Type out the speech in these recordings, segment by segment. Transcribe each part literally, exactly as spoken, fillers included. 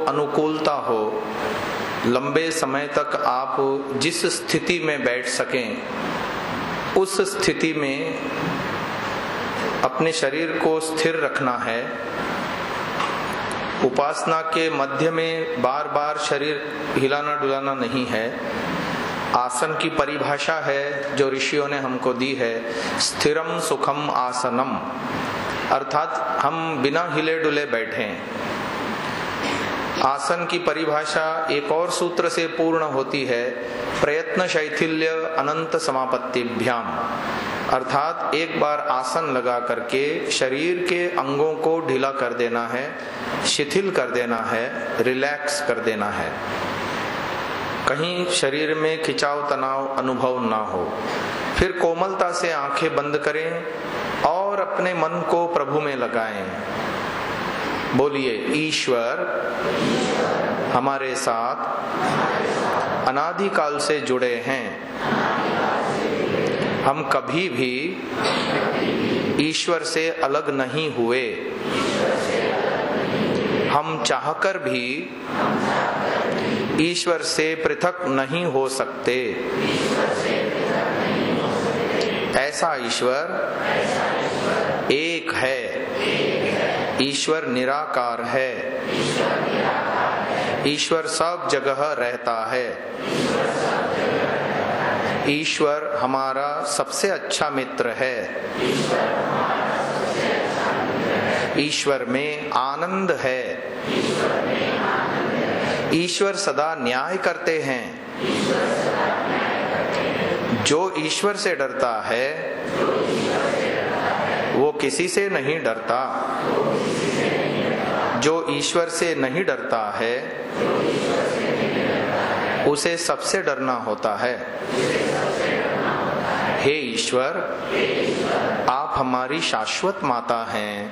अनुकूलता हो, लंबे समय तक आप जिस स्थिति में बैठ सकें, उस स्थिति में अपने शरीर को स्थिर रखना है। उपासना के मध्य में बार बार शरीर हिलाना डुलाना नहीं है। आसन की परिभाषा है जो ऋषियों ने हमको दी है, स्थिरम सुखम आसनम, अर्थात हम बिना हिले डुले बैठें। आसन की परिभाषा एक और सूत्र से पूर्ण होती है, प्रयत्न शैथिल्य अनंत समापत्तिभ्याम, अर्थात एक बार आसन लगा करके शरीर के अंगों को ढीला कर देना है, शिथिल कर देना है, रिलैक्स कर देना है, कहीं शरीर में खिंचाव तनाव अनुभव ना हो। फिर कोमलता से आंखें बंद करें और अपने मन को प्रभु में लगाएं। बोलिए, ईश्वर हमारे साथ अनादिकाल से जुड़े हैं। हम कभी भी ईश्वर से अलग नहीं हुए। हम चाहकर भी ईश्वर से पृथक नहीं हो सकते। ऐसा ईश्वर एक है। ईश्वर निराकार है। ईश्वर सब जगह रहता है। ईश्वर हमारा सबसे अच्छा मित्र है। ईश्वर में आनंद है। ईश्वर सदा न्याय करते हैं। जो ईश्वर से डरता है वो किसी से नहीं डरता। जो ईश्वर से नहीं डरता है उसे सबसे डरना होता है। हे ईश्वर, आप हमारी शाश्वत माता हैं।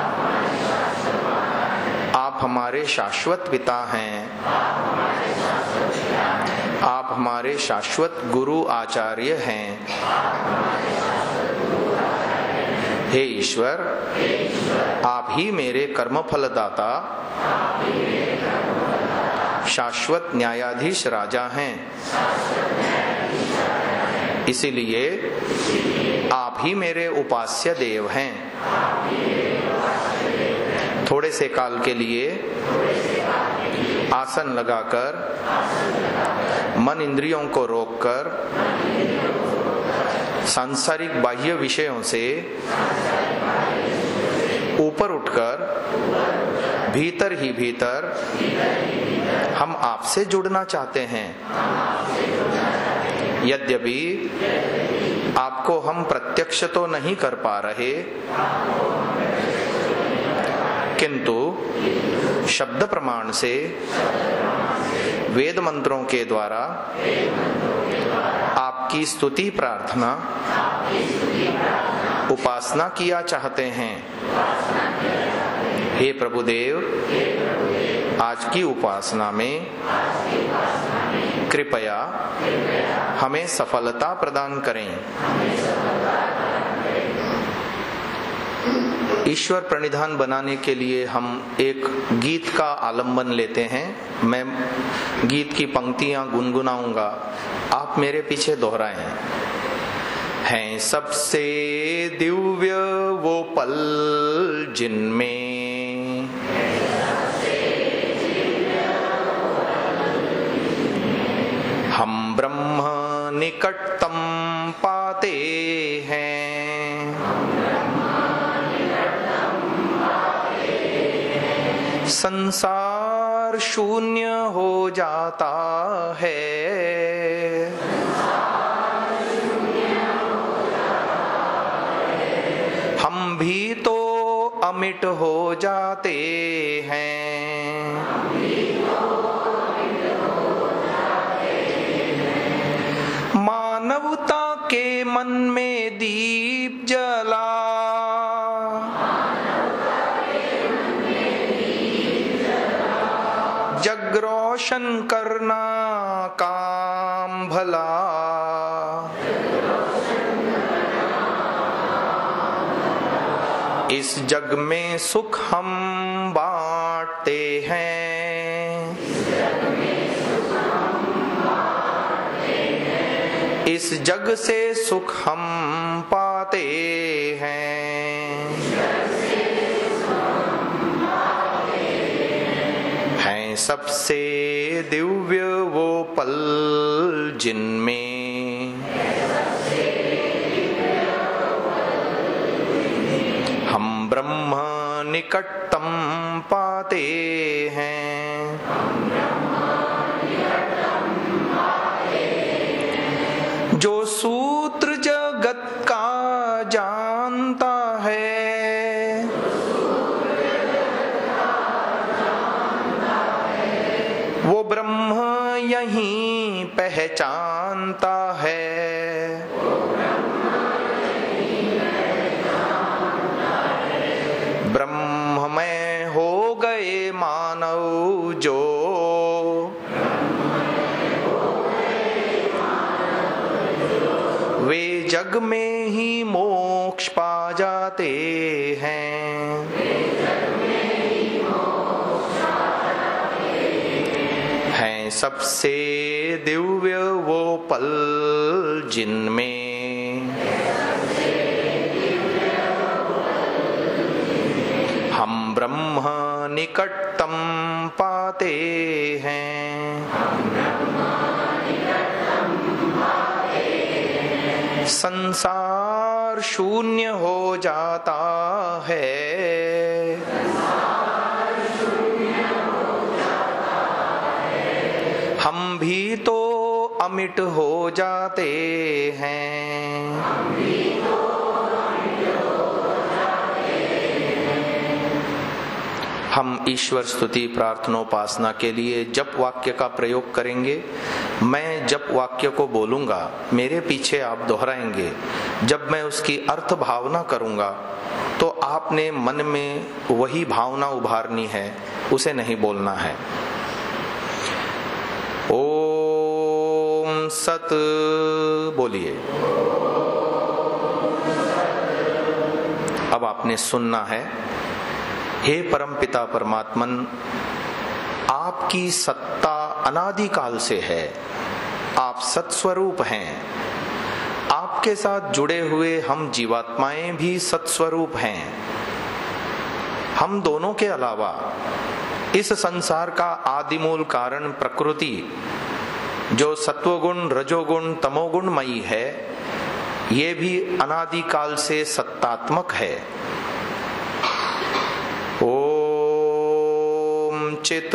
आप हमारे शाश्वत पिता हैं। आप हमारे शाश्वत गुरु आचार्य हैं। हे ईश्वर, आप ही मेरे कर्मफल दाता, शाश्वत न्यायाधीश राजा हैं। इसीलिए आप ही मेरे उपास्य देव हैं। थोड़े से काल के लिए आसन लगाकर मन इंद्रियों को रोककर सांसारिक बाह्य विषयों से ऊपर उठकर भीतर ही भीतर हम आपसे जुड़ना चाहते हैं। यद्यपि आपको हम प्रत्यक्ष तो नहीं कर पा रहे, किंतु शब्द प्रमाण से वेद मंत्रों के द्वारा आपकी स्तुति प्रार्थना उपासना किया चाहते हैं। हे प्रभुदेव, आज की उपासना में कृपया हमें सफलता प्रदान करें। ईश्वर प्रणिधान बनाने के लिए हम एक गीत का आलंबन लेते हैं। मैं गीत की पंक्तियां गुनगुनाऊंगा, आप मेरे पीछे दोहराएं। हैं सबसे दिव्य वो पल जिनमें हम ब्रह्म निकटतम पाते हैं। संसार शून्य हो जाता है। हम भी तो अमिट हो जाते हैं। मानवता के मन में दीप जला, जग रोशन करना काम भला। इस जग में सुख हम बांटते हैं। इस जग से सुख हम पाते हैं, हैं सबसे दिव्य वो पल जिनमें हम ब्रह्म निकटतम पाते हैं। जो सूत्र जगत का जानता है, वो ब्रह्म यहीं पहचानता है। ब्रह्म में हो गए मानव जो, वे जग में ही मोक्ष पा जाते हैं। हैं सबसे दिव्य वो पल जिनमें हम ब्रह्म निकटतम पाते हैं। संसार शून्य हो जाता है, हम भी तो अमिट हो जाते हैं। हम ईश्वर स्तुति प्रार्थनोपासना के लिए जप वाक्य का प्रयोग करेंगे। मैं जप वाक्य को बोलूंगा, मेरे पीछे आप दोहराएंगे। जब मैं उसकी अर्थ भावना करूंगा तो आपने मन में वही भावना उभारनी है, उसे नहीं बोलना है। ओम सत बोलिए। अब आपने सुनना है। हे परमपिता परमात्मन, आपकी सत्ता अनादिकाल से है। आप सत्स्वरूप हैं। आपके साथ जुड़े हुए हम जीवात्माएं भी सत्स्वरूप हैं। हम दोनों के अलावा इस संसार का आदिमूल कारण प्रकृति, जो सत्वगुण रजोगुण तमोगुणमयी है, ये भी अनादिकाल से सत्तात्मक है। ओम चित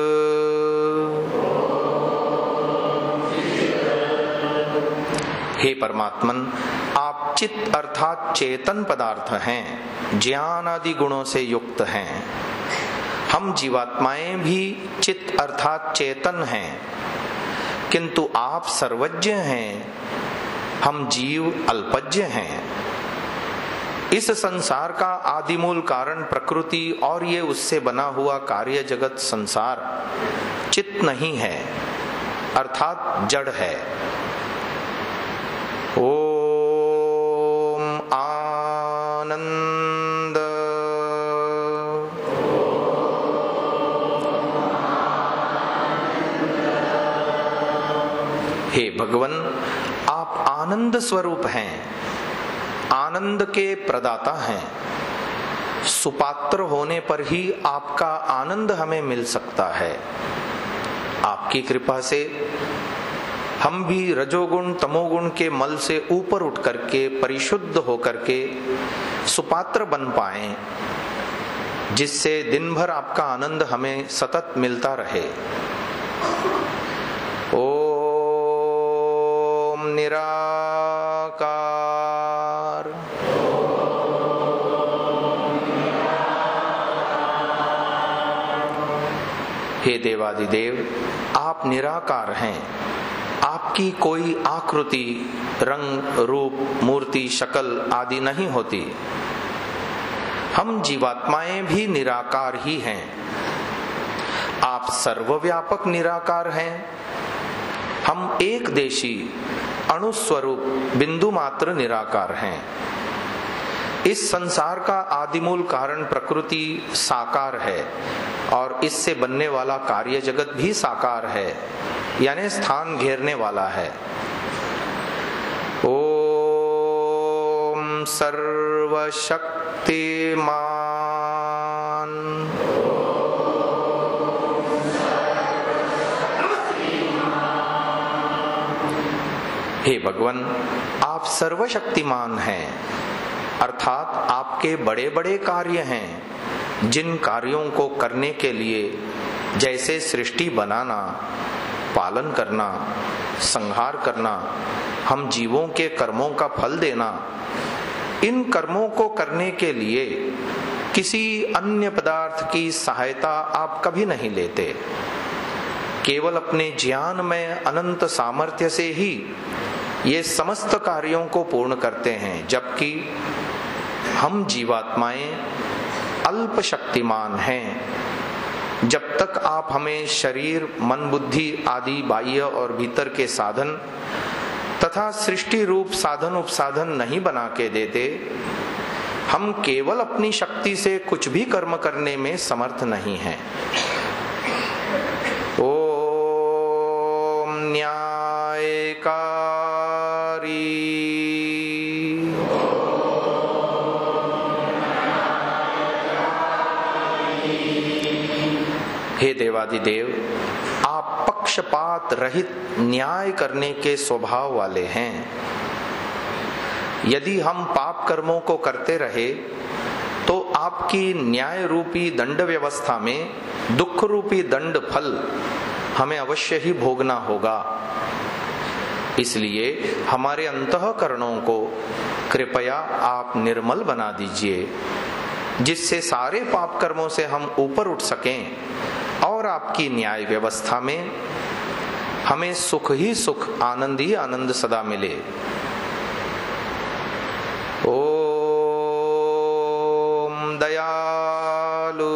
हे परमात्मन, आप चित्त अर्थात चेतन पदार्थ हैं, ज्ञान आदि गुणों से युक्त हैं। हम जीवात्माएं भी चित्त अर्थात चेतन हैं, किंतु आप सर्वज्ञ हैं, हम जीव अल्पज्ञ हैं। इस संसार का आदिमूल कारण प्रकृति और ये उससे बना हुआ कार्य जगत संसार चित्त नहीं है, अर्थात जड़ है। ओम आनंद। हे भगवन, आप आनंद स्वरूप हैं, आनंद के प्रदाता हैं। सुपात्र होने पर ही आपका आनंद हमें मिल सकता है। आपकी कृपा से हम भी रजोगुण तमोगुण के मल से ऊपर उठ करके परिशुद्ध होकर के सुपात्र बन पाएं, जिससे दिन भर आपका आनंद हमें सतत मिलता रहे। ओम निराकार। हे देवादिदेव, आप निराकार हैं। आपकी कोई आकृति, रंग, रूप, मूर्ति, शक्ल आदि नहीं होती। हम जीवात्माएं भी निराकार ही हैं। आप सर्वव्यापक निराकार हैं। हम एक देशी अणुस्वरूप बिंदु मात्र निराकार हैं। इस संसार का आदिमूल कारण प्रकृति साकार है और इससे बनने वाला कार्य जगत भी साकार है, यानी स्थान घेरने वाला है। ओम सर्वशक्तिमान हे भगवान, आप सर्वशक्तिमान हैं, अर्थात आपके बड़े बड़े कार्य हैं जिन कार्यों को करने के लिए, जैसे सृष्टि बनाना, पालन करना, संहार करना, हम जीवों के कर्मों का फल देना, इन कर्मों को करने के लिए किसी अन्य पदार्थ की सहायता आप कभी नहीं लेते। केवल अपने ज्ञान में अनंत सामर्थ्य से ही ये समस्त कार्यों को पूर्ण करते हैं, जबकि हम जीवात्माएं अल्प शक्तिमान हैं। जब तक आप हमें शरीर, मन, बुद्धि आदि बाह्य और भीतर के साधन तथा सृष्टि रूप साधन उपसाधन नहीं बना के देते, हम केवल अपनी शक्ति से कुछ भी कर्म करने में समर्थ नहीं हैं। ओम न्यायकारी हे देवादिदेव, आप पक्षपात रहित न्याय करने के स्वभाव वाले हैं। यदि हम पाप कर्मों को करते रहे तो आपकी न्याय रूपी दंड व्यवस्था में दुख रूपी दंड फल हमें अवश्य ही भोगना होगा। इसलिए हमारे अंतःकरणों को कृपया आप निर्मल बना दीजिए, जिससे सारे पाप कर्मों से हम ऊपर उठ सकें और आपकी न्याय व्यवस्था में हमें सुख ही सुख, आनंद ही आनंद सदा मिले। ओम दयालु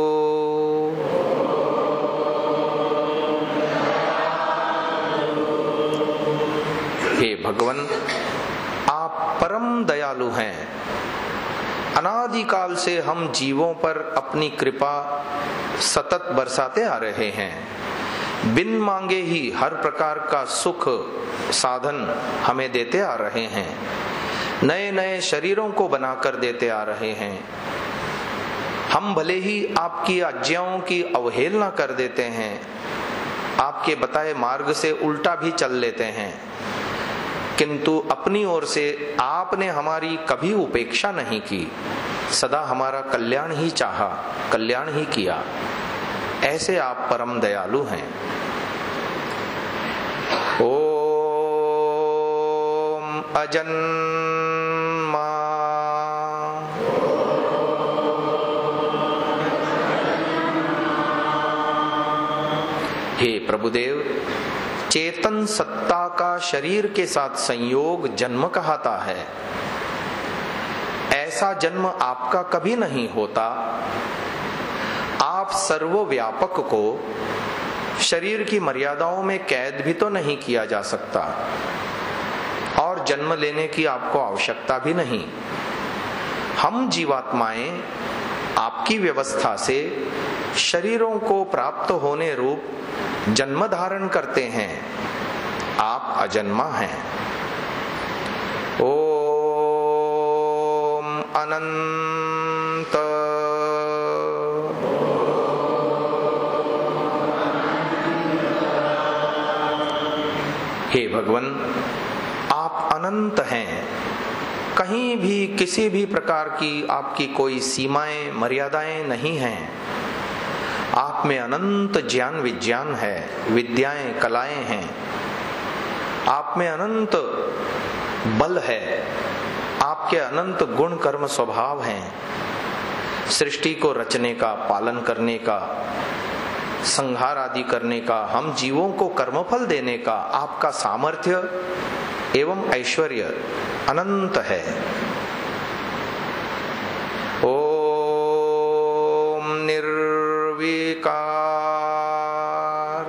हे भगवान, आप परम दयालु हैं। अनादिकाल से हम जीवों पर अपनी कृपा सतत बरसाते आ रहे हैं। बिन मांगे ही हर प्रकार का सुख साधन हमें देते आ रहे हैं। नए नए शरीरों को बनाकर देते आ रहे हैं। हम भले ही आपकी आज्ञाओं की अवहेलना कर देते हैं, आपके बताए मार्ग से उल्टा भी चल लेते हैं, किंतु अपनी ओर से आपने हमारी कभी उपेक्षा नहीं की, सदा हमारा कल्याण ही चाहा, कल्याण ही किया। ऐसे आप परम दयालु हैं। ओम अजन्मा हे प्रभुदेव, चेतन सत्ता का शरीर के साथ संयोग जन्म कहलाता है। ऐसा जन्म आपका कभी नहीं होता। आप सर्वव्यापक को शरीर की मर्यादाओं में कैद भी तो नहीं किया जा सकता और जन्म लेने की आपको आवश्यकता भी नहीं। हम जीवात्माएं आपकी व्यवस्था से शरीरों को प्राप्त होने रूप जन्म धारण करते हैं। आप अजन्मा हैं। ओम अनंत हे भगवान, आप अनंत हैं। कहीं भी किसी भी प्रकार की आपकी कोई सीमाएं, मर्यादाएं नहीं हैं। आप में अनंत ज्ञान विज्ञान है, विद्याएं, कलाएं हैं। आप में अनंत बल है। आपके अनंत गुण कर्म स्वभाव हैं। सृष्टि को रचने का, पालन करने का, संहार आदि करने का, हम जीवों को कर्मफल देने का आपका सामर्थ्य एवं ऐश्वर्य अनंत है। ओम निर्विकार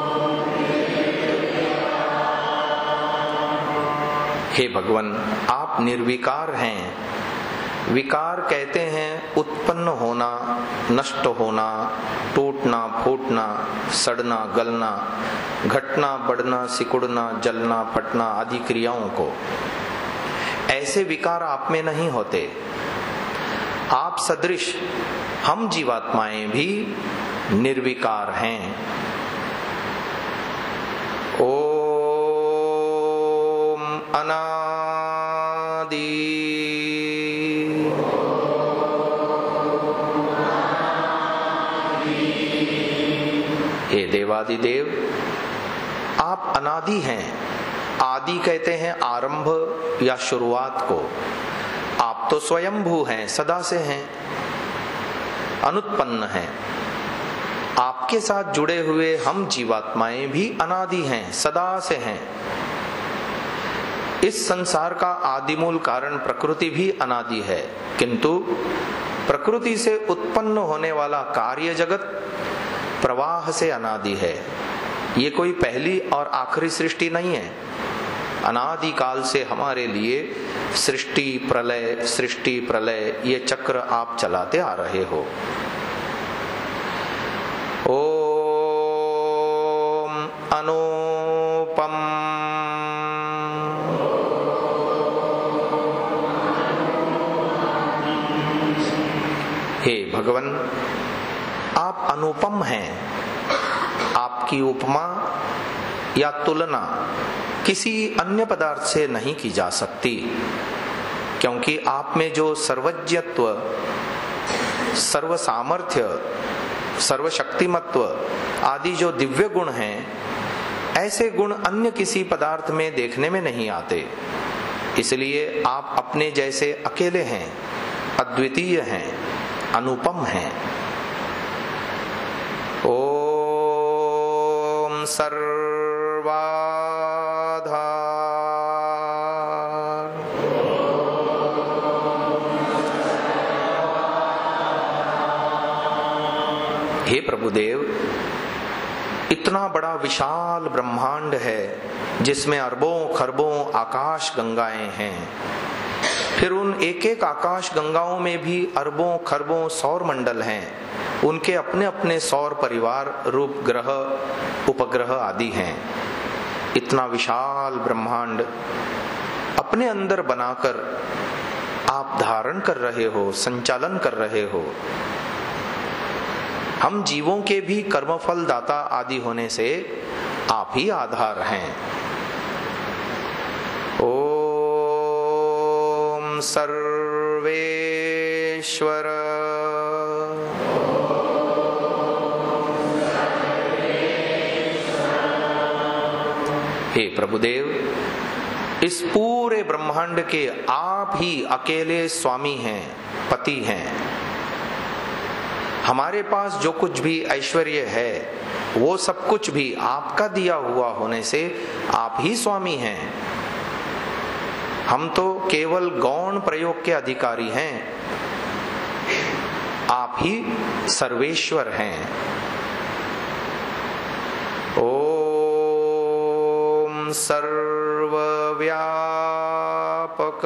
हे भगवान, आप आप निर्विकार हैं। विकार कहते हैं उत्पन्न होना, नष्ट होना, टूटना, फूटना, सड़ना, गलना, घटना, बढ़ना, सिकुड़ना, जलना, फटना आदि क्रियाओं को। ऐसे विकार आप में नहीं होते। आप सदृश हम जीवात्माएं भी निर्विकार हैं। ओम अनादि हे देवादिदेव, आप अनादि हैं। आदि कहते हैं आरंभ या शुरुआत को। आप तो स्वयंभू हैं, सदा से हैं, अनुत्पन्न हैं। आपके साथ जुड़े हुए हम जीवात्माएं भी अनादि हैं, सदा से हैं। इस संसार का आदिमूल कारण प्रकृति भी अनादि है, किंतु प्रकृति से उत्पन्न होने वाला कार्य जगत प्रवाह से अनादि है। ये कोई पहली और आखिरी सृष्टि नहीं है। अनादि काल से हमारे लिए सृष्टि प्रलय सृष्टि प्रलय ये चक्र आप चलाते आ रहे हो। ओम अनुपम हे भगवान, आप अनुपम हैं। आपकी उपमा या तुलना किसी अन्य पदार्थ से नहीं की जा सकती, क्योंकि आप में जो सर्वज्ञत्व, सर्वसामर्थ्य, सर्वशक्तिमत्व आदि जो दिव्य गुण हैं, ऐसे गुण अन्य किसी पदार्थ में देखने में नहीं आते। इसलिए आप अपने जैसे अकेले हैं, अद्वितीय हैं, अनुपम हैं। ओम सर्वाधार हे प्रभुदेव, इतना बड़ा विशाल ब्रह्मांड है जिसमें अरबों खरबों आकाश गंगाएं हैं। फिर उन एक एक आकाश गंगाओं में भी अरबों खरबों सौर मंडल हैं। उनके अपने अपने सौर परिवार रूप ग्रह उपग्रह आदि हैं। इतना विशाल ब्रह्मांड अपने अंदर बनाकर आप धारण कर रहे हो, संचालन कर रहे हो। हम जीवों के भी कर्मफल दाता आदि होने से आप ही आधार हैं। ओम सर्वेश्वर हे प्रभुदेव, इस पूरे ब्रह्मांड के आप ही अकेले स्वामी हैं, पति हैं। हमारे पास जो कुछ भी ऐश्वर्य है वो सब कुछ भी आपका दिया हुआ होने से आप ही स्वामी हैं। हम तो केवल गौण प्रयोग के अधिकारी हैं, आप ही सर्वेश्वर हैं। ओम सर्वव्यापक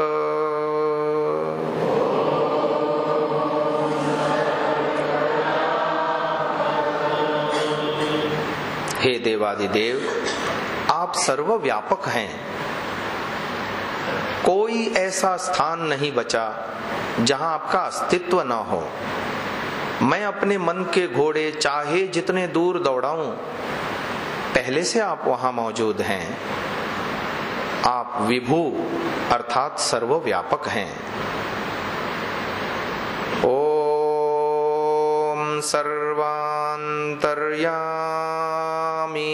हे देवादिदेव, आप सर्वव्यापक हैं। कोई ऐसा स्थान नहीं बचा जहां आपका अस्तित्व न हो। मैं अपने मन के घोड़े चाहे जितने दूर दौड़ाऊं, पहले से आप वहां मौजूद हैं। आप विभु अर्थात सर्वव्यापक हैं। ओम सर्वांतर्यामी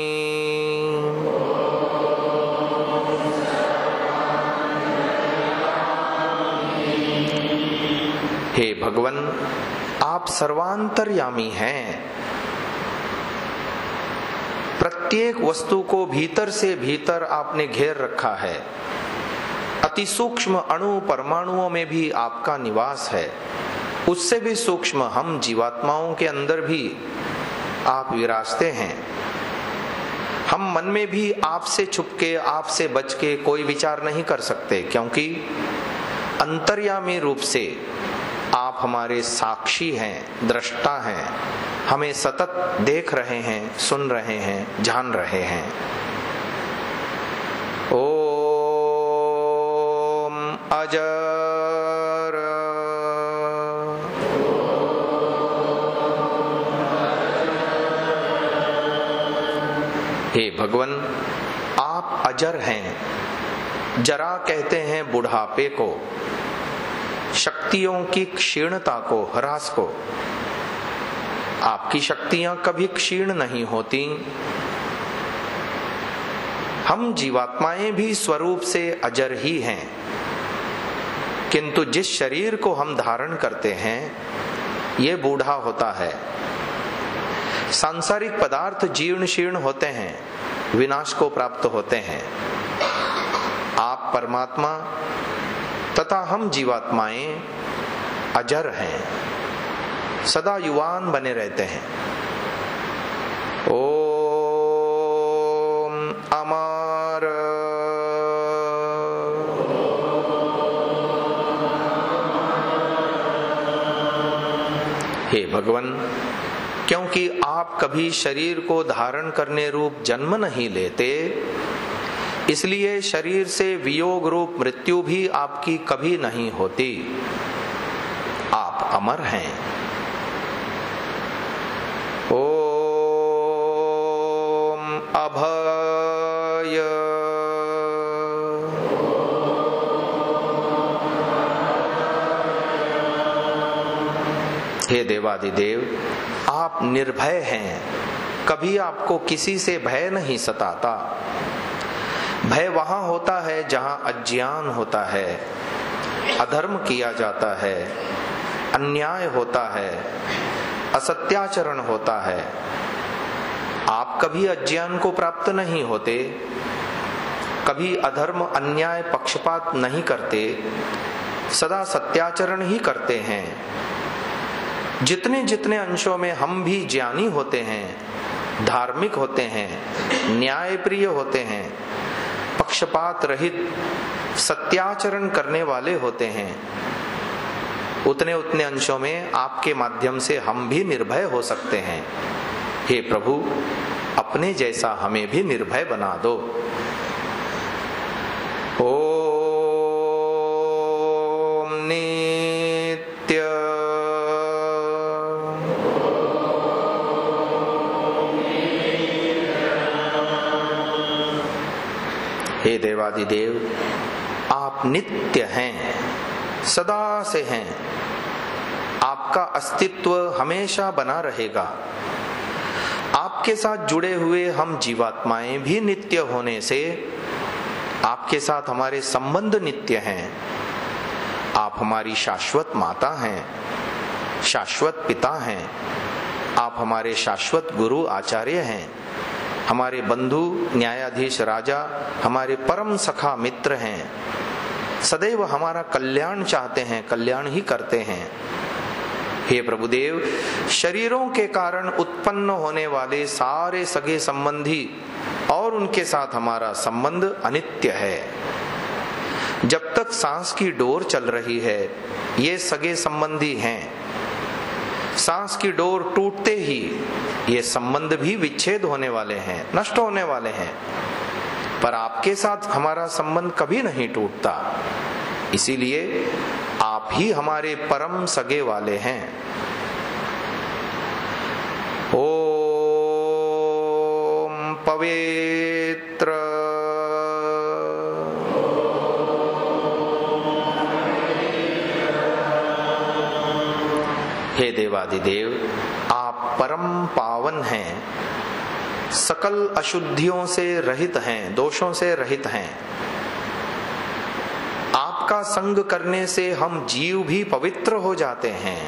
हे भगवन, आप सर्वांतर्यामी हैं। प्रत्येक वस्तु को भीतर से भीतर आपने घेर रखा है। अति सूक्ष्म अणु परमाणुओं में भी आपका निवास है। उससे भी सूक्ष्म हम जीवात्माओं के अंदर भी आप विराजते हैं। हम मन में भी आपसे छुपके, आपसे बच के कोई विचार नहीं कर सकते, क्योंकि अंतर्यामी रूप से आप हमारे साक्षी हैं, दृष्टा हैं, हमें सतत देख रहे हैं, सुन रहे हैं, जान रहे हैं। ओम अजर हे भगवान, आप अजर हैं। जरा कहते हैं बुढ़ापे को, शक्तियों की क्षीणता को, ह्रास को। आपकी शक्तियां कभी क्षीण नहीं होती। हम जीवात्माएं भी स्वरूप से अजर ही हैं, किंतु जिस शरीर को हम धारण करते हैं ये बूढ़ा होता है। सांसारिक पदार्थ जीर्ण शीर्ण होते हैं, विनाश को प्राप्त होते हैं। आप परमात्मा तथा हम जीवात्माएं अजर हैं, सदा युवान बने रहते हैं। ओम अमर हे भगवान, क्योंकि आप कभी शरीर को धारण करने रूप जन्म नहीं लेते, इसलिए शरीर से वियोग रूप मृत्यु भी आपकी कभी नहीं होती। आप अमर हैं। ओम अभय हे देवादिदेव, आप निर्भय हैं। कभी आपको किसी से भय नहीं सताता। भय वहां होता है जहां अज्ञान होता है, अधर्म किया जाता है, अन्याय होता है, असत्याचरण होता है। आप कभी अज्ञान को प्राप्त नहीं होते, कभी अधर्म, अन्याय, पक्षपात नहीं करते, सदा सत्याचरण ही करते हैं। जितने जितने अंशों में हम भी ज्ञानी होते हैं, धार्मिक होते हैं, न्यायप्रिय होते हैं, पक्षपात रहित सत्याचरण करने वाले होते हैं, उतने उतने अंशों में आपके माध्यम से हम भी निर्भय हो सकते हैं। हे प्रभु, अपने जैसा हमें भी निर्भय बना दो। ओम नित्य हे देवादिदेव, आप नित्य हैं, सदा से हैं। आपका अस्तित्व हमेशा बना रहेगा। आपके साथ जुड़े हुए हम जीवात्माएं भी नित्य होने से आपके साथ हमारे संबंध नित्य हैं। आप हमारी शाश्वत माता हैं, शाश्वत पिता हैं। आप हमारे शाश्वत गुरु आचार्य हैं, हमारे बंधु, न्यायाधीश, राजा, हमारे परम सखा मित्र हैं। सदैव हमारा कल्याण चाहते हैं, कल्याण ही करते हैं। हे प्रभुदेव, शरीरों के कारण उत्पन्न होने वाले सारे सगे संबंधी और उनके साथ हमारा संबंध अनित्य है। जब तक सांस की डोर चल रही है ये सगे संबंधी हैं। सांस की डोर टूटते ही ये संबंध भी विच्छेद होने वाले हैं, नष्ट होने वाले हैं। पर आपके साथ हमारा संबंध कभी नहीं टूटता, इसीलिए आप ही हमारे परम सगे वाले हैं। ओम पवित्र हे देवादिदेव, आप परम पावन हैं, सकल अशुद्धियों से रहित हैं, दोषों से रहित हैं। आपका संग करने से हम जीव भी पवित्र हो जाते हैं।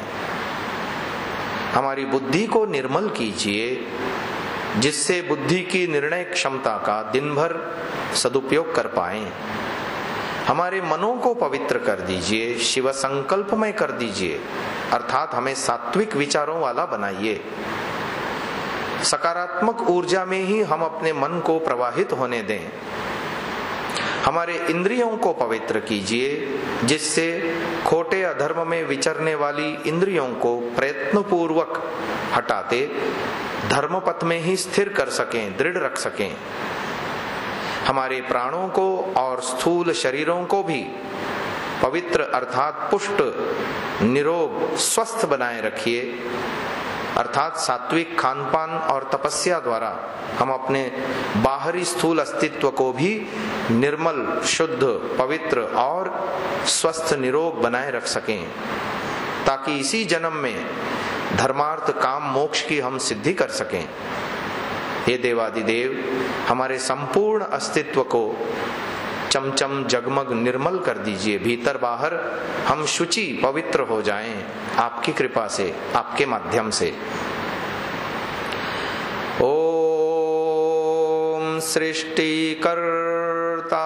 हमारी बुद्धि को निर्मल कीजिए, जिससे बुद्धि की निर्णय क्षमता का दिन भर सदुपयोग कर पाएं। हमारे मनों को पवित्र कर दीजिए, शिव संकल्पमय कर दीजिए, अर्थात हमें सात्विक विचारों वाला बनाइए। सकारात्मक ऊर्जा में ही हम अपने मन को प्रवाहित होने दें। हमारे इंद्रियों को पवित्र कीजिए, जिससे खोटे अधर्म में विचरने वाली इंद्रियों को प्रयत्न पूर्वक हटाते धर्म पथ में ही स्थिर कर सकें, दृढ़ रख सकें। हमारे प्राणों को और स्थूल शरीरों को भी पवित्र अर्थात पुष्ट, निरोग, स्वस्थ बनाए रखिए। अर्थात सात्विक खानपान और तपस्या द्वारा हम अपने बाहरी स्थूल अस्तित्व को भी निर्मल, शुद्ध, पवित्र और स्वस्थ, निरोग बनाए रख सकें, ताकि इसी जन्म में धर्मार्थ काम मोक्ष की हम सिद्धि कर सकें। हे देवादिदेव, हमारे संपूर्ण अस्तित्व को चमचम जगमग निर्मल कर दीजिए। भीतर बाहर हम शुचि पवित्र हो जाएं आपकी कृपा से, आपके माध्यम से। ओम सृष्टिकर्ता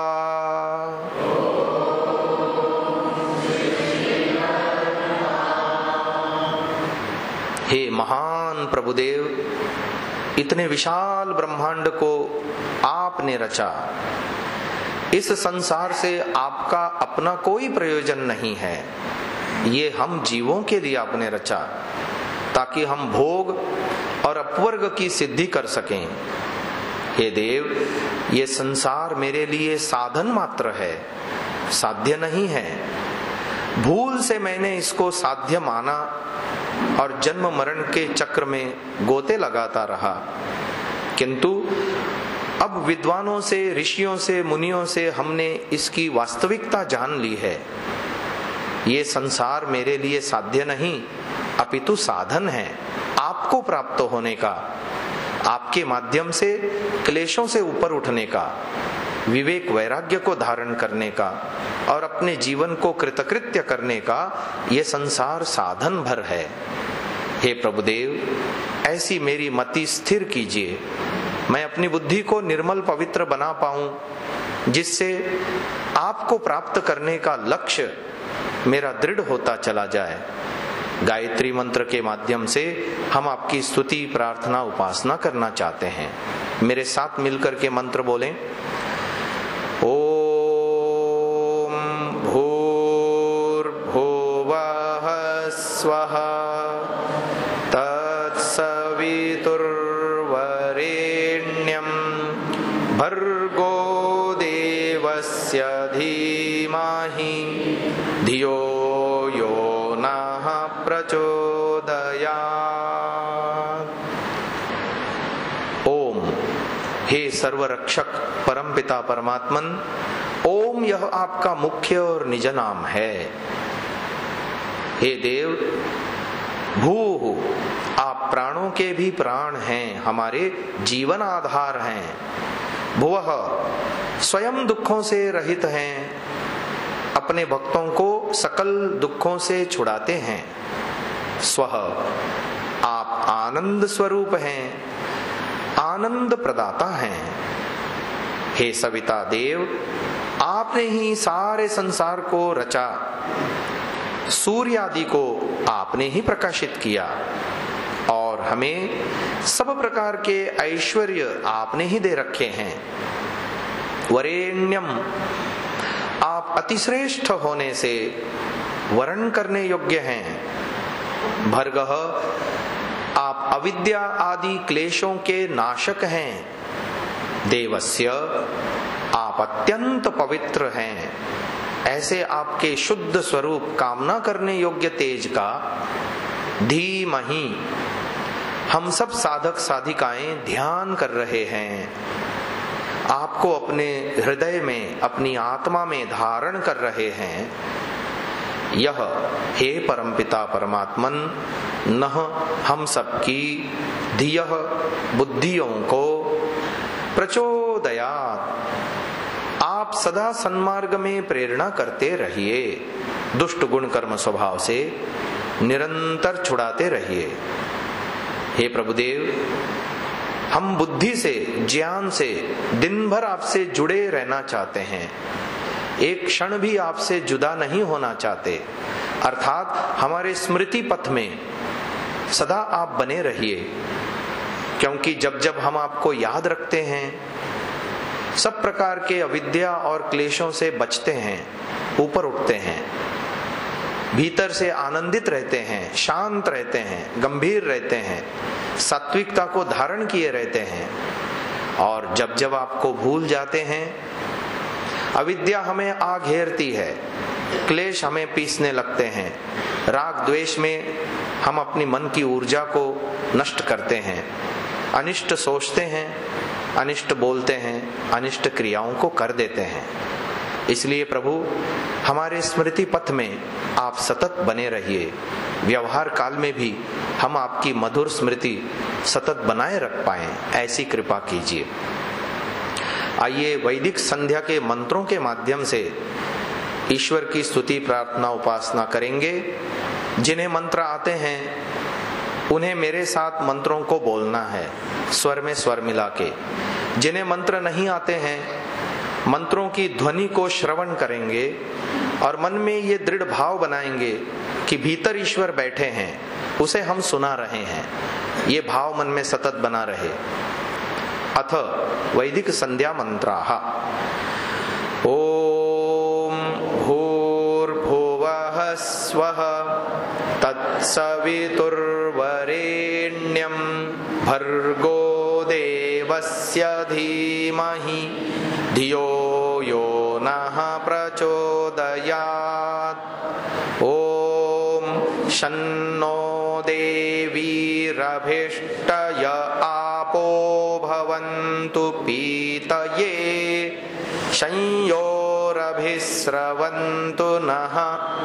हे महान प्रभुदेव, इतने विशाल ब्रह्मांड को आपने रचा। इस संसार से आपका अपना कोई प्रयोजन नहीं है, ये हम जीवों के लिए आपने रचा, ताकि हम भोग और अपवर्ग की सिद्धि कर सकें। हे देव, ये संसार मेरे लिए साधन मात्र है, साध्य नहीं है। भूल से मैंने इसको साध्य माना और जन्म मरण के चक्र में गोते लगाता रहा, किंतु अब विद्वानों से, ऋषियों से, मुनियों से हमने इसकी वास्तविकता जान ली है। ये संसार मेरे लिए साध्य नहीं, अपितु साधन है आपको प्राप्त होने का, आपके माध्यम से क्लेशों से ऊपर उठने का, विवेक वैराग्य को धारण करने का और अपने जीवन को कृतकृत्य करने का ये संसार साधन भर है। हे प्रभुदेव, ऐसी मेरी मति स्थिर कीजिए, मैं अपनी बुद्धि को निर्मल पवित्र बना पाऊं, जिससे आपको प्राप्त करने का लक्ष्य मेरा दृढ़ होता चला जाए। गायत्री मंत्र के माध्यम से हम आपकी स्तुति, प्रार्थना, उपासना करना चाहते हैं। मेरे साथ मिलकर के मंत्र बोलें। ओम भूर्भुवः स्वः तत्सवितुर्वरेण्यं भर्गो देवस्य धीमहि धियो यो नः प्रचोदयात्। ओम, हे सर्वरक्षक परमपिता परमात्मन, ओम यह आपका मुख्य और निज नाम है। हे देव, भू, आप प्राणों के भी प्राण हैं, हमारे जीवन आधार हैं। भुवः, स्वयं दुखों से रहित हैं, अपने भक्तों को सकल दुखों से छुड़ाते हैं। स्वः, आप आनंद स्वरूप हैं, आनंद प्रदाता हैं। हे सविता देव, आपने ही सारे संसार को रचा, सूर्य आदि को आपने ही प्रकाशित किया और हमें सब प्रकार के ऐश्वर्य आपने ही दे रखे हैं। वरेण्यम, आप अतिश्रेष्ठ होने से वर्ण करने योग्य हैं। भर्गः, आप अविद्या आदि क्लेशों के नाशक हैं। देवस्य, आप अत्यंत पवित्र हैं। ऐसे आपके शुद्ध स्वरूप, कामना करने योग्य तेज का धीमहि हम सब साधक साधिकाएं ध्यान कर रहे हैं। आपको अपने हृदय में, अपनी आत्मा में धारण कर रहे हैं। यह, हे परमपिता परमात्मन, नह हम सबकी धियः बुद्धियों को प्रचोदयात्, आप सदा सन्मार्ग में प्रेरणा करते रहिए। दुष्ट गुण कर्म स्वभाव से निरंतर छुड़ाते रहिए। हे प्रभुदेव, हम बुद्धि से, ज्ञान से दिन भर आपसे जुड़े रहना चाहते हैं, एक क्षण भी आपसे जुदा नहीं होना चाहते। अर्थात हमारे स्मृति पथ में सदा आप बने रहिए। क्योंकि जब जब हम आपको याद रखते हैं, सब प्रकार के अविद्या और क्लेशों से बचते हैं, ऊपर उठते हैं, भीतर से आनंदित रहते हैं, शांत रहते हैं, गंभीर रहते हैं, सात्विकता को धारण किए रहते हैं। और जब जब आपको भूल जाते हैं, अविद्या हमें आ घेरती है, क्लेश हमें पीसने लगते हैं, राग द्वेष में हम अपनी मन की ऊर्जा को नष्ट करते हैं, अनिष्ट सोचते हैं, अनिष्ट बोलते हैं, अनिष्ट क्रियाओं को कर देते हैं। इसलिए प्रभु हमारे स्मृति पथ में आप सतत बने रहिए, व्यवहार काल में भी हम आपकी मधुर स्मृति सतत बनाए रख पाएं, ऐसी कृपा कीजिए। आइए वैदिक संध्या के मंत्रों के माध्यम से ईश्वर की स्तुति प्रार्थना उपासना करेंगे। जिन्हें मंत्र आते हैं उन्हें मेरे साथ मंत्रों को बोलना है, स्वर में स्वर मिला के। जिन्हें मंत्र नहीं आते हैं, मंत्रों की ध्वनि को श्रवण करेंगे और मन में ये दृढ़ भाव बनाएंगे कि भीतर ईश्वर बैठे हैं, उसे हम सुना रहे हैं। ये भाव मन में सतत बना रहे। अथ वैदिक संध्या मंत्राः। ओम भूर्भुवः स्वः तत्सवितुर्वरेण्यं भर्गो देवस्य धीमहि धियो यो नः प्रचोदयात्। ओम शन्नो देवीरभिष्टय आपो भवन्तु पीतये संयोरभिस्रवन्तु नः।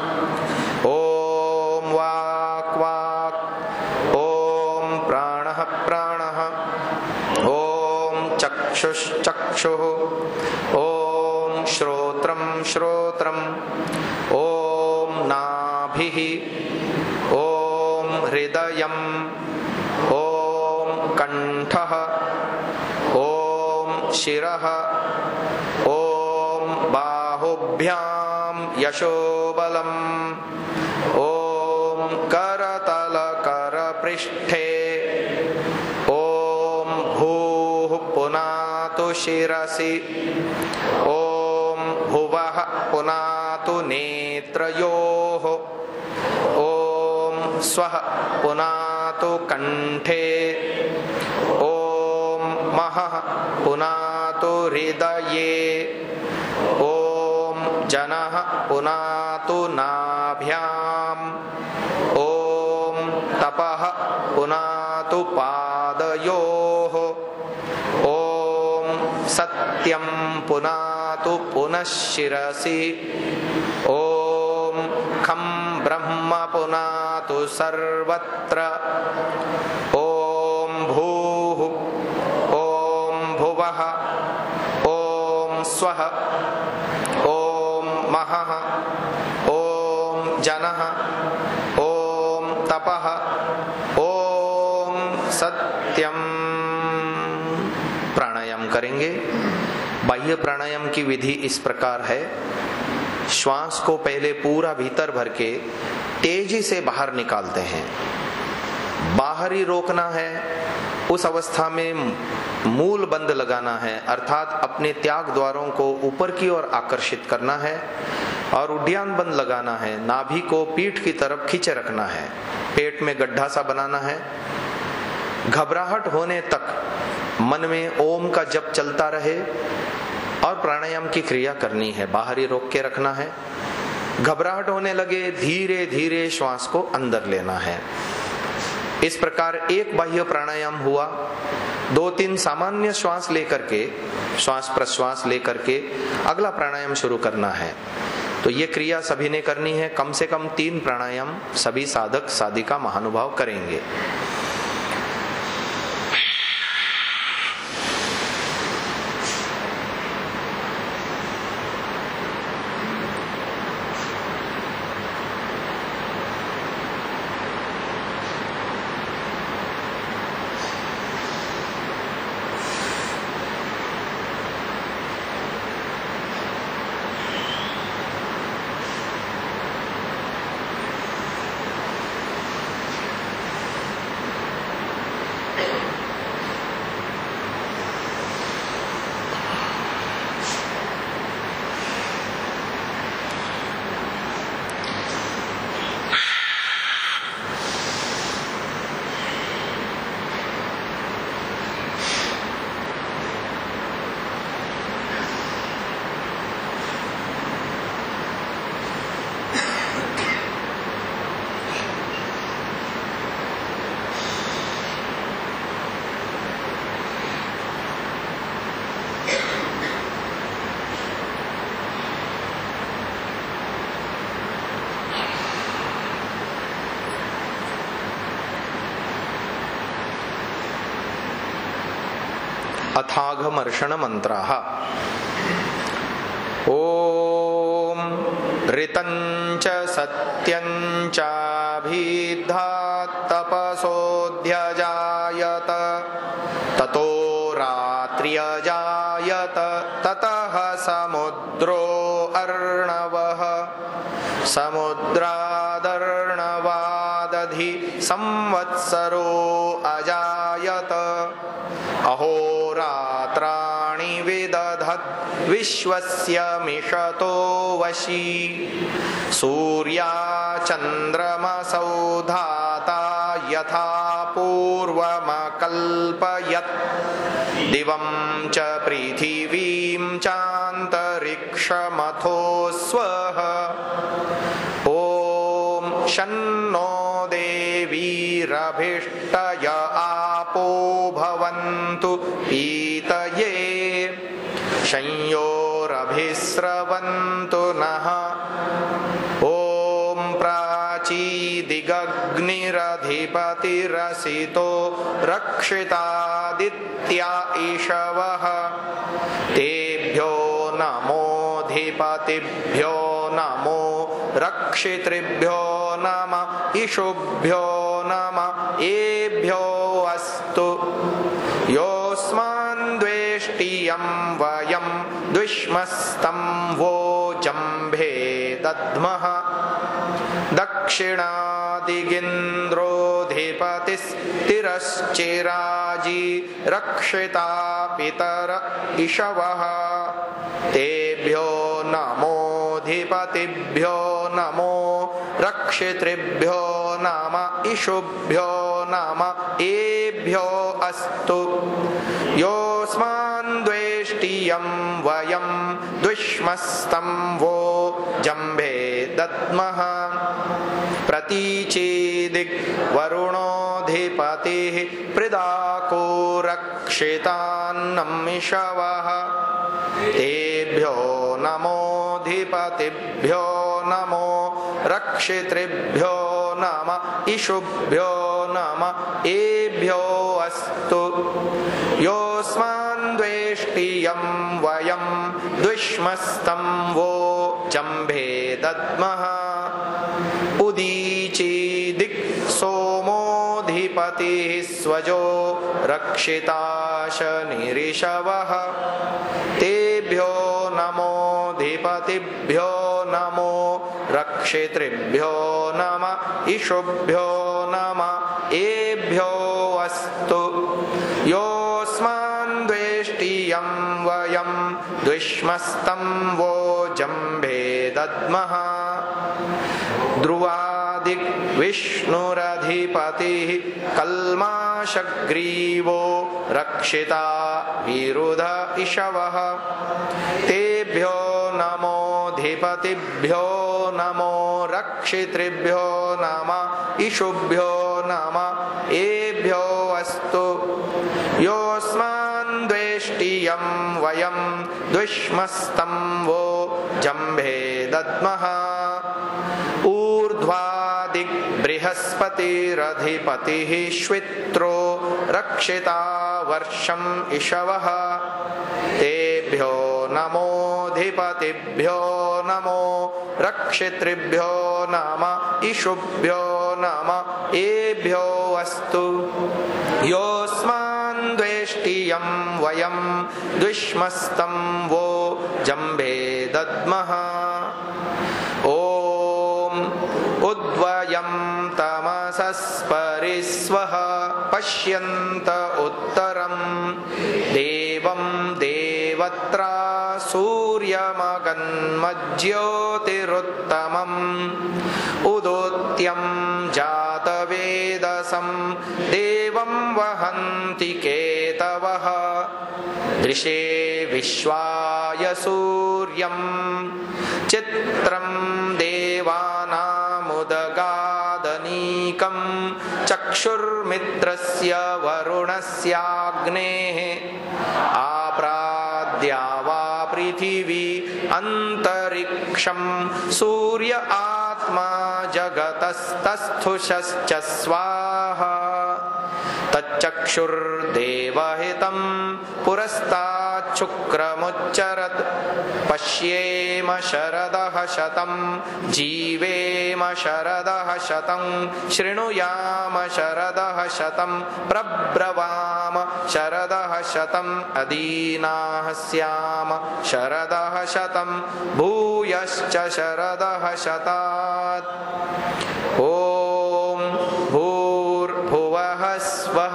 ओम वाक् वाक्, ओम प्राणः प्राणः, ओम चक्षुश्चक्षुः, ओम श्रोत्रं श्रोत्रम्, ओम नाभिः, ओम हृदयम्, ओम कंठः, ओम शिरः, ओम बाहुभ्यां यशोबलम्, ओम करतल करपृष्ठे, ओम भूः पुनातु शिरसि, ओम भुवः पुनातु नेत्रयोः, ओम स्वः पुनातु कंठे, ओम महः पुनातु हृदये, ओम जनः पुनातु नाभ्याम्, ओम तपः पुनातु पादयोः, ओम सत्यं पुनातु पुनः शिरसि, ओम खं ब्रह्म पुनातु सर्वत्र, ओम भूः, ओम भुवः, ओम स्वः, ओम महः, ओम जनः, ओम तपः, ओम सत्यम। प्राणायाम करेंगे। बाह्य प्राणायाम की विधि इस प्रकार है। श्वास को पहले पूरा भीतर भर के तेजी से बाहर निकालते हैं। बाहर ही रोकना है। उस अवस्था में मूल बंद लगाना है, अर्थात अपने त्याग द्वारों को ऊपर की ओर आकर्षित करना है और उड्डयन बंद लगाना है। नाभि को पीठ की तरफ खींचे रखना है। पेट में गड्ढा सा बनाना है। घबराहट होने तक मन में ओम का जप चलता रहे और प्राणायाम की क्रिया करनी है। बाहर ही रोक के रखना है। घबराहट होने लगे धीरे धीरे श्वास को अंदर लेना है। इस प्रकार एक बाह्य प्राणायाम हुआ। दो तीन सामान्य श्वास लेकर के, श्वास प्रश्वास लेकर के अगला प्राणायाम शुरू करना है। तो ये क्रिया सभी ने करनी है। कम से कम तीन प्राणायाम सभी साधक साधिका महानुभाव करेंगे। अथाघमर्षण मंत्राः। ओम ऋतञ्च सत्यञ्च तपसोऽध्यजायत ततो रात्र्यजायत ततः समुद्रो अर्णवः समुद्रादर्णवादधि संवत्सरो अजायत अहोरात्राणि विदधत् विश्वस्य मिषतो वशी सूर्या चन्द्रमसौ धाता यथा पूर्वमकल्पयत् दिवं च पृथिवीं चान्तरिक्षमथो स्वः। ॐ शन्नो देवीरभिष्टय आपो भवन्तु पीतये शंयोरभिस्रवन्तु नः। ॐ प्राचीदिगग्निरधिपतिरसितो रक्षितादित्या इषवः तेभ्यो नमोऽधिपतिभ्यो नमो रक्षितृभ्यो नम इषुभ्यो नम एभ्यो अस्तु। योऽस्मान् द्वेष्टियं वयं द्विष्मस्तं वो जम्भे दद्मः दक्षिणादिगिन्द्रोऽधिपतिस्तिरश्चिराजी रक्षिता पितर इषवः तेभ्यो नमोऽधिपतिभ्यो नमो रक्षितृभ्यो नम इषुभ्यो नम एभ्यो अस्तु। योऽस्मान् द्वेष्टियं वयं द्विष्मस्तं वो जम्भे दद्मः प्रतीचीदिग्वरुणोऽधिपतिः प्रिदाको रक्षितान्नमिषवः तेभ्यो नमोऽधिपतिभ्यो नमो रक्षितृभ्यो नम इषुभ्यो नम एभ्यो अस्तु। योऽस्मान् द्वेष्टियं वयं द्विष्मस्तं वो जम्भे दद्मः उदीचीदिक् सोमोऽधिपतिः स्वजो रक्षिताशनिरिषवः तेभ्यो नमोऽधिपतिभ्यो नमो रक्षितृभ्यो नम इषुभ्यो नम एभ्यो अस्तु। योऽस्मान् द्वेष्टियं वयं द्विष्मस्तं वो जम्भे दद्मः ध्रुवादिक् विष्णुरधिपतिः कल्माषग्रीवो रक्षिता विरुध इषवः तेभ्यो नमोऽधिपतिभ्यो नमो रक्षितृभ्यो नम इषुभ्यो नम एभ्यो अस्तु। योऽस्मान् द्वेष्टियं वयं द्विष्मस्तं वो जम्भे दद्मः ऊर्ध्वादिक् बृहस्पतिरधिपतिः श्वित्रो रक्षिता वर्षम् इषवः तेभ्यो नमोऽधिपतिभ्यो नमो रक्षितृभ्यो नम इषुभ्यो नम एभ्यो अस्तु। योऽस्मान् द्वेष्टियं वयं द्विष्मस्तं वो जम्भे दद्मः ॐ उद्वयं तमसस्परिस्वः पश्यन्त उत्तरं देवं देवत्रा सूर्यमगन्मज्योतिरुत्तमम् उदोत्यं जातवेदसं देवं वहन्ति केतवः दृशे विश्वाय सूर्यं चित्रं देवानामुदगादनीकं चक्षुर्मित्रस्य वरुणस्याग्नेः आप्राद्या वा पृथिवी अन्तरिक्षं सूर्य आत्मा जगतस्तस्थुषश्च स्वाहा तच्चक्षुर्देवहितं पुरस्ताच्छुक्रमुच्चरत् पश्येम शरदः शतं जीवेम शरदः शतं शृणुयाम शरदः शतं प्रब्रवाम शरदः शतं अदीनाः स्याम शरदः शतं भूयश्च शरदः शतात्। ॐ भूर्भुवः स्वः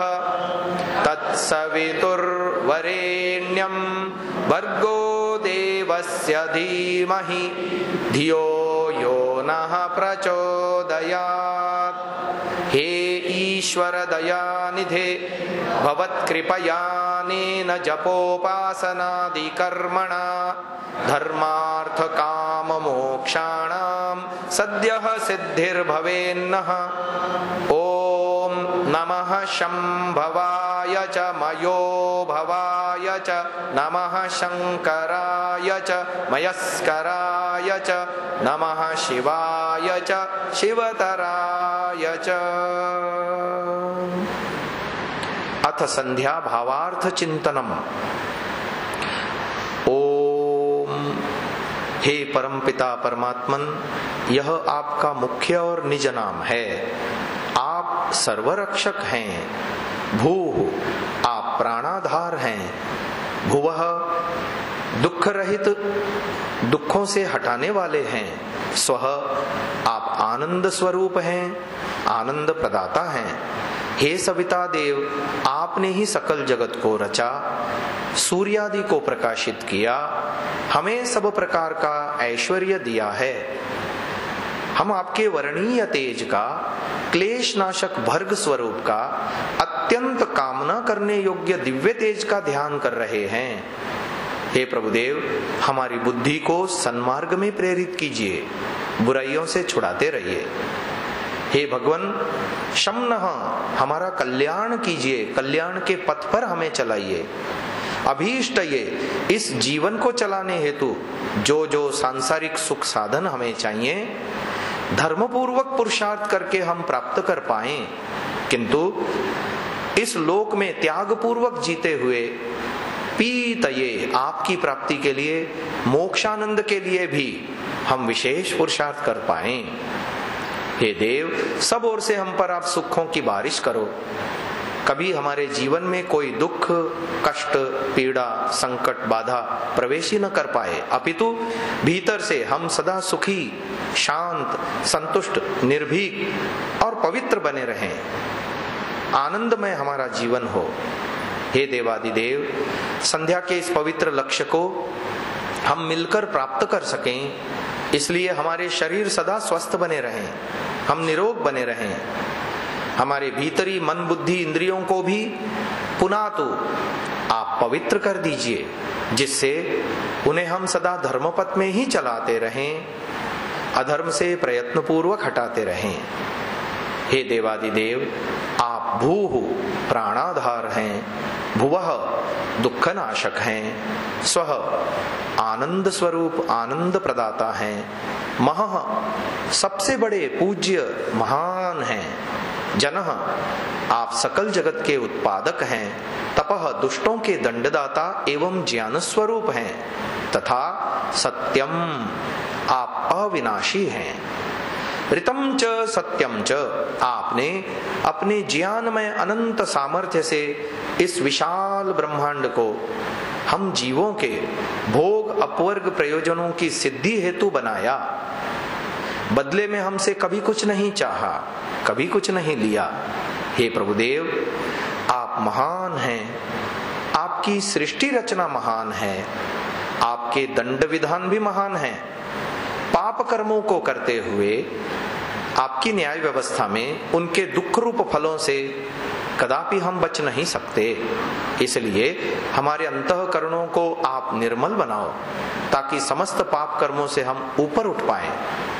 तत्सवितुर्वरेण्यं भर्गो देवस्य धीमहि धियो यो नः प्रचोदयात्। हे ईश्वर दयानिधे भवत्कृपयानेन जपोपासनादि कर्मणा धर्मार्थ काम मोक्षाणां सद्यः सिद्धिर्भवेन्नः। ओम नमः शंभवाय च मयो भवाय च नमः शंकराय च मयस्कराय च नमः शिवाय च शिवतराय च। अथ संध्या भावार्थ चिंतनम। ओम हे परमपिता परमात्मन, यह आपका मुख्य और निज नाम है। आप सर्वरक्षक हैं। भूः आप प्राणाधार हैं। भुवः दुख रहित, दुखों से हटाने वाले हैं। स्वः आप आनंद स्वरूप हैं, आनंद प्रदाता हैं। हे सविता देव, आपने ही सकल जगत को रचा, सूर्यादि को प्रकाशित किया, हमें सब प्रकार का ऐश्वर्य दिया है। हम आपके वर्णीय तेज का, क्लेश नाशक भर्ग स्वरूप का, अत्यंत कामना करने योग्य दिव्य तेज का ध्यान कर रहे हैं। हे प्रभुदेव, हमारी बुद्धि को सन्मार्ग में प्रेरित कीजिए, बुराइयों से छुड़ाते रहिए। हे भगवान, शमनः हमारा कल्याण कीजिए, कल्याण के पथ पर हमें चलाइए। अभीष्ट ये, इस जीवन को चलाने हेतु जो जो सांसारिक सुख साधन हमें चाहिए, धर्मपूर्वक पुरुषार्थ करके हम प्राप्त कर पाएं, किंतु इस लोक में त्याग पूर्वक जीते हुए पीतये, आपकी प्राप्ति के लिए, मोक्षानंद के लिए भी हम विशेष पुरुषार्थ कर पाएं। हे देव, सब ओर से हम पर आप सुखों की बारिश करो। कभी हमारे जीवन में कोई दुख, कष्ट, पीड़ा, संकट, बाधा प्रवेश ही न कर पाए, अपितु भीतर से हम सदा सुखी, शांत, संतुष्ट, निर्भीक और पवित्र बने रहें। आनंदमय हमारा जीवन हो। हे देवादिदेव, संध्या के इस पवित्र लक्ष्य को हम मिलकर प्राप्त कर सकें, इसलिए हमारे शरीर सदा स्वस्थ बने रहें, हम निरोग बने रहें। हमारे भीतरी मन, बुद्धि, इंद्रियों को भी पुनः तो आप पवित्र कर दीजिए, जिससे उन्हें हम सदा धर्मपथ में ही चलाते रहें, अधर्म से प्रयत्न पूर्वक हटाते रहें। हे देवादिदेव, आप भूः प्राणाधार हैं, भुवः दुख नाशक हैं, स्वः आनंद स्वरूप आनंद प्रदाता हैं, महः सबसे बड़े पूज्य महान हैं, जनः आप सकल जगत के उत्पादक हैं, तपः दुष्टों के दंडदाता एवं ज्ञान स्वरूप हैं, तथा सत्यम आप अविनाशी हैं। ऋतम च सत्यम च, आपने अपने ज्ञानमय अनंत सामर्थ्य से इस विशाल ब्रह्मांड को हम जीवों के भोग अपवर्ग प्रयोजनों की सिद्धि हेतु बनाया। बदले में हमसे कभी कुछ नहीं चाहा, कभी कुछ नहीं लिया। हे प्रभुदेव, आप महान हैं, आपकी सृष्टि रचना महान है, आपके दंड विधान भी महान है। पाप कर्मों को करते हुए आपकी न्याय व्यवस्था में उनके दुख रूप फलों से कदापि हम बच नहीं सकते। इसलिए हमारे अंतःकरणों को आप निर्मल बनाओ, ताकि समस्त पाप कर्मों से हम ऊपर उठ पाएं,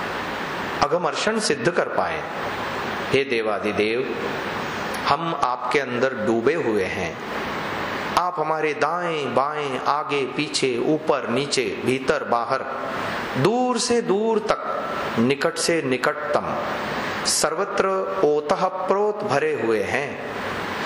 अघमर्षण सिद्ध कर पाएं। हे देवादिदेव, हम आपके अंदर डूबे हुए हैं। आप हमारे दाएं बाएं, आगे पीछे, ऊपर नीचे, भीतर बाहर, दूर से दूर तक, निकट से निकटतम, सर्वत्र ओतः प्रोत भरे हुए हैं।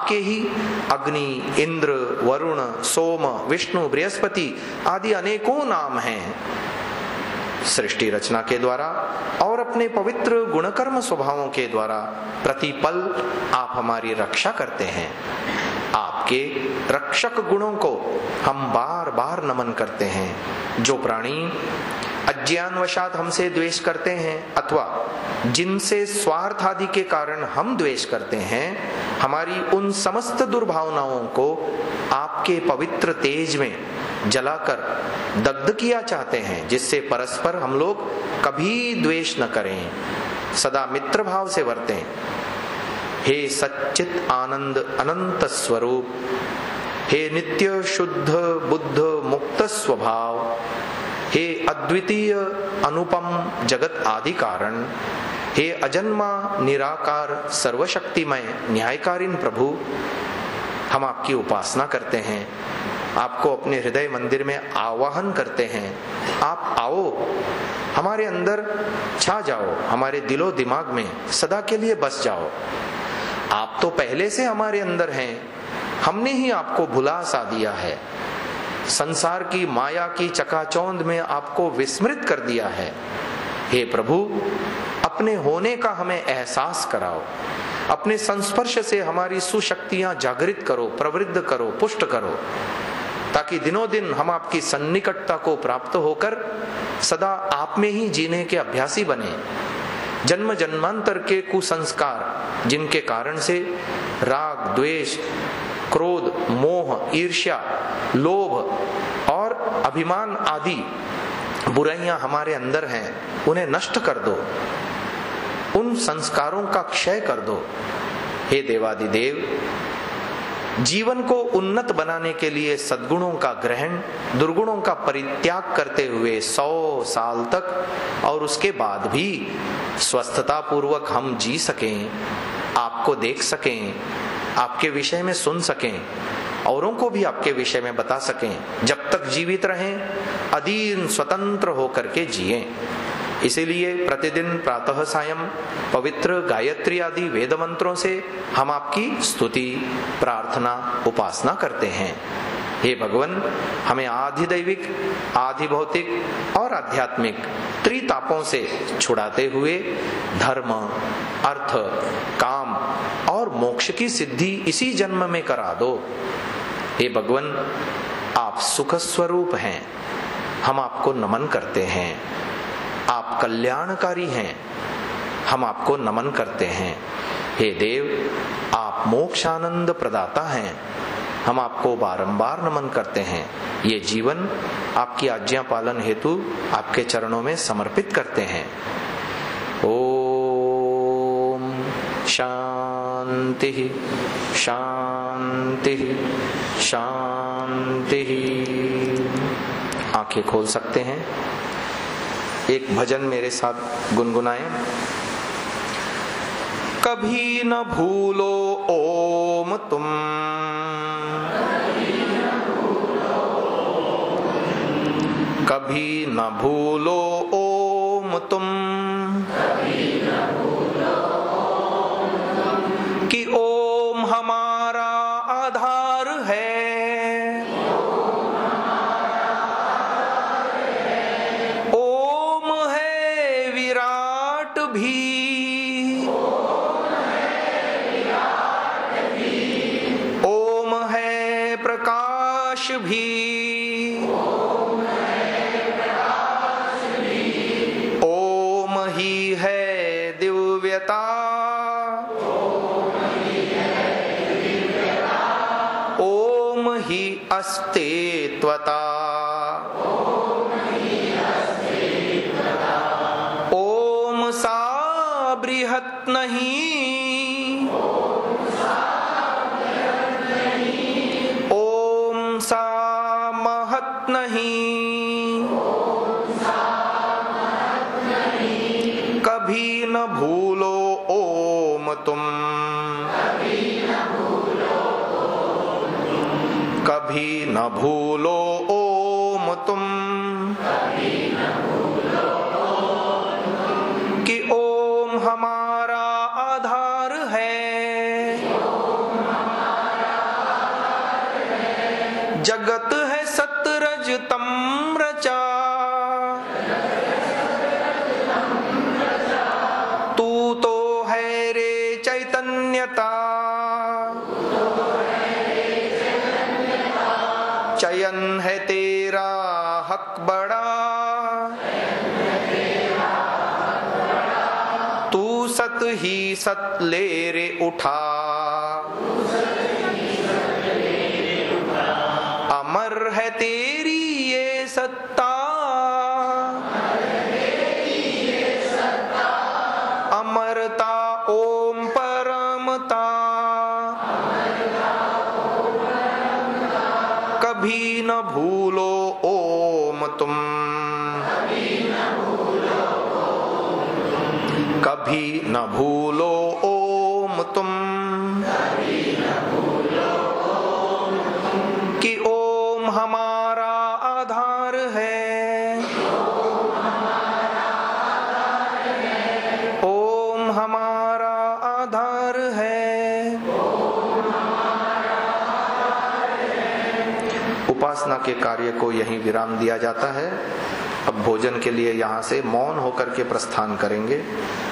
आपके ही अग्नि, इंद्र, वरुण, सोम, विष्णु, बृहस्पति आदि अनेकों नाम हैं। सृष्टि रचना के द्वारा और अपने पवित्र गुणकर्म स्वभावों के द्वारा प्रतिपल आप हमारी रक्षा करते हैं। आपके रक्षक गुणों को हम बार बार नमन करते हैं। जो प्राणी अज्ञानवशात हमसे द्वेष करते हैं अथवा जिनसे स्वार्थ आदि के कारण हम द्वेष करते हैं, हमारी उन समस्त दुर्भावनाओं को आपके पवित्र तेज में जलाकर दग्ध किया चाहते हैं, जिससे परस्पर हम लोग कभी द्वेष न करें, सदा मित्र भाव से वर्तें। हे सच्चित आनंद अनंत स्वरूप, हे नित्य शुद्ध बुद्ध मुक्त स्वभाव, हे अद्वितीय अनुपम जगत आदि कारण, हे अजन्मा निराकार सर्वशक्तिमय न्यायकारीन प्रभु, हम आपकी उपासना करते हैं, आपको अपने हृदय मंदिर में आवाहन करते हैं। आप आओ, हमारे अंदर छा जाओ, हमारे दिलो दिमाग में सदा के लिए बस जाओ। आप तो पहले से हमारे अंदर हैं, हमने ही आपको भुला सा दिया है। संसार की माया की चकाचौंध में आपको विस्मृत कर दिया है। हे प्रभु, अपने होने का हमें एहसास कराओ, अपने संस्पर्श से हमारी सुशक्तियां जागृत करो, प्रवृद्ध करो, पुष्ट करो, ताकि दिनों दिन हम आपकी सन्निकटता को प्राप्त होकर सदा आप में ही जीने के अभ्यासी बने। जन्म जन्मांतर के कुसंस्कार जिनके कारण से राग, द्वेष, क्रोध, मोह, ईर्ष्या, लोभ और अभिमान आदि बुराइयां हमारे अंदर हैं, उन्हें नष्ट कर दो, उन संस्कारों का क्षय कर दो। हे देवादिदेव, जीवन को उन्नत बनाने के लिए सद्गुणों का ग्रहण, दुर्गुणों का परित्याग करते हुए सौ साल तक और उसके बाद भी स्वस्थता पूर्वक हम जी सकें, आपको देख सकें, आपके विषय में सुन सकें, औरों को भी आपके विषय में बता सकें, जब तक जीवित रहें अधीन स्वतंत्र होकर के जिएं। इसीलिए प्रतिदिन प्रातः सायं पवित्र गायत्री आदि वेद मंत्रों से हम आपकी स्तुति, प्रार्थना, उपासना करते हैं। हे भगवान, हमें आधि दैविक, आधि भौतिक और आध्यात्मिक त्रितापों से छुड़ाते हुए धर्म, अर्थ, काम और मोक्ष की सिद्धि इसी जन्म में करा दो। हे भगवान, आप सुख स्वरूप हैं, हम आपको नमन करते हैं। आप कल्याणकारी हैं, हम आपको नमन करते हैं। हे देव, आप मोक्षानंद प्रदाता हैं, हम आपको बारंबार नमन करते हैं। ये जीवन आपकी आज्ञा पालन हेतु आपके चरणों में समर्पित करते हैं। ओम शांति शांति शांति। आंखें खोल सकते हैं। एक भजन मेरे साथ गुनगुनाएं। कभी न भूलो ओम तुम, कभी न भूलो ओम तुम, कि ओम हमारा आधार है, ओम है विराट भी, ओम है प्रकाश भी, ओम ही है दिव्यता, ओम ही अस्तित्वता, ओम सा बृहत नहीं, ओम सा महत नहीं, कभी न भूलो ओम तुम, कभी न भूलो ओम तुम, कि ओम हमारा आधार है, जगत है सतरज तम रचा, तू तो है रे चैतन्यता, चयन है तेरा हक बड़ा, तू सत ही सत ले रे उठा, अमर है तेरी ये सत्ता, अमरता ओम परमता, कभी न भूलो ओम तुम, कभी न भूलो ओम तुम, कि ओम हमारा आधार है, ओम हमारा आधार है। उपासना के कार्य को यहीं विराम दिया जाता है। अब भोजन के लिए यहाँ से मौन होकर के प्रस्थान करेंगे।